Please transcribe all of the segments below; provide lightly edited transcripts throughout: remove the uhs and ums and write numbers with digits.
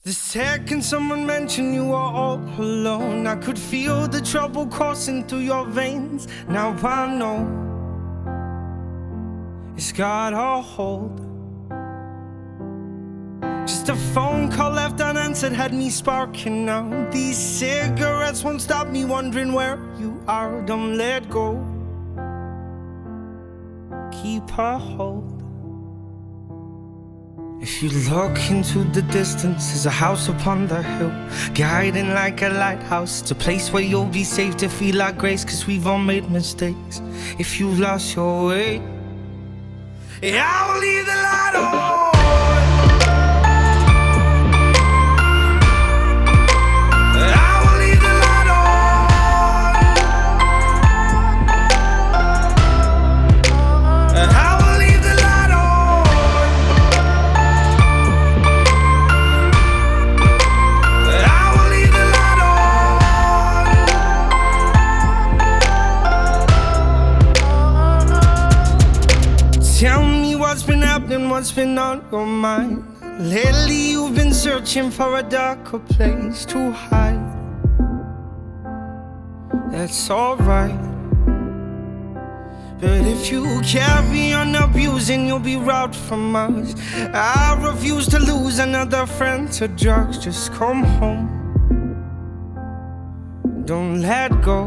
The second someone mentioned you were all alone, I could feel the trouble coursing through your veins. Now I know it's got a hold. Just a phone call left unanswered had me sparking now. These cigarettes won't stop me wondering where you are. Don't let go, keep a hold. If you look into the distance, there's a house upon the hill, guiding like a lighthouse. It's a place where you'll be safe to feel like grace, 'cause we've all made mistakes. If you've lost your way, yeah, I will leave the light on. Tell me what's been happening, what's been on your mind. Lately you've been searching for a darker place to hide. That's alright, but if you carry on abusing, you'll be robbed from us. I refuse to lose another friend to drugs. Just come home, don't let go.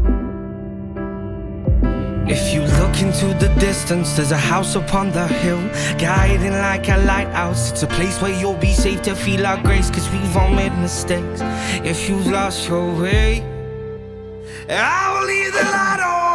If you look into the distance, there's a house upon the hill, guiding like a lighthouse. It's a place where you'll be safe to feel our grace, 'cause we've all made mistakes. If you've lost your way, I will leave the light on.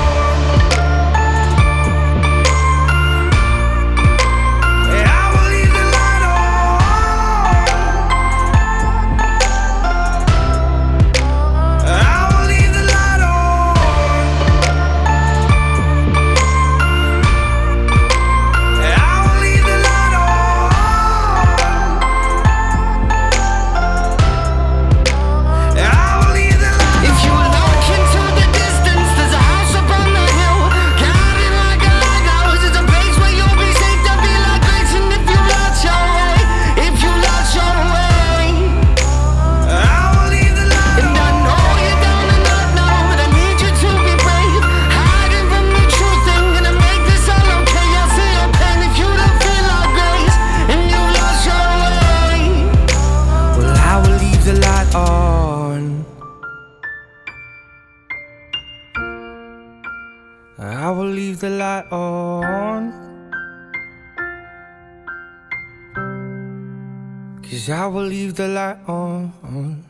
I will leave the light on, 'cause I will leave the light on.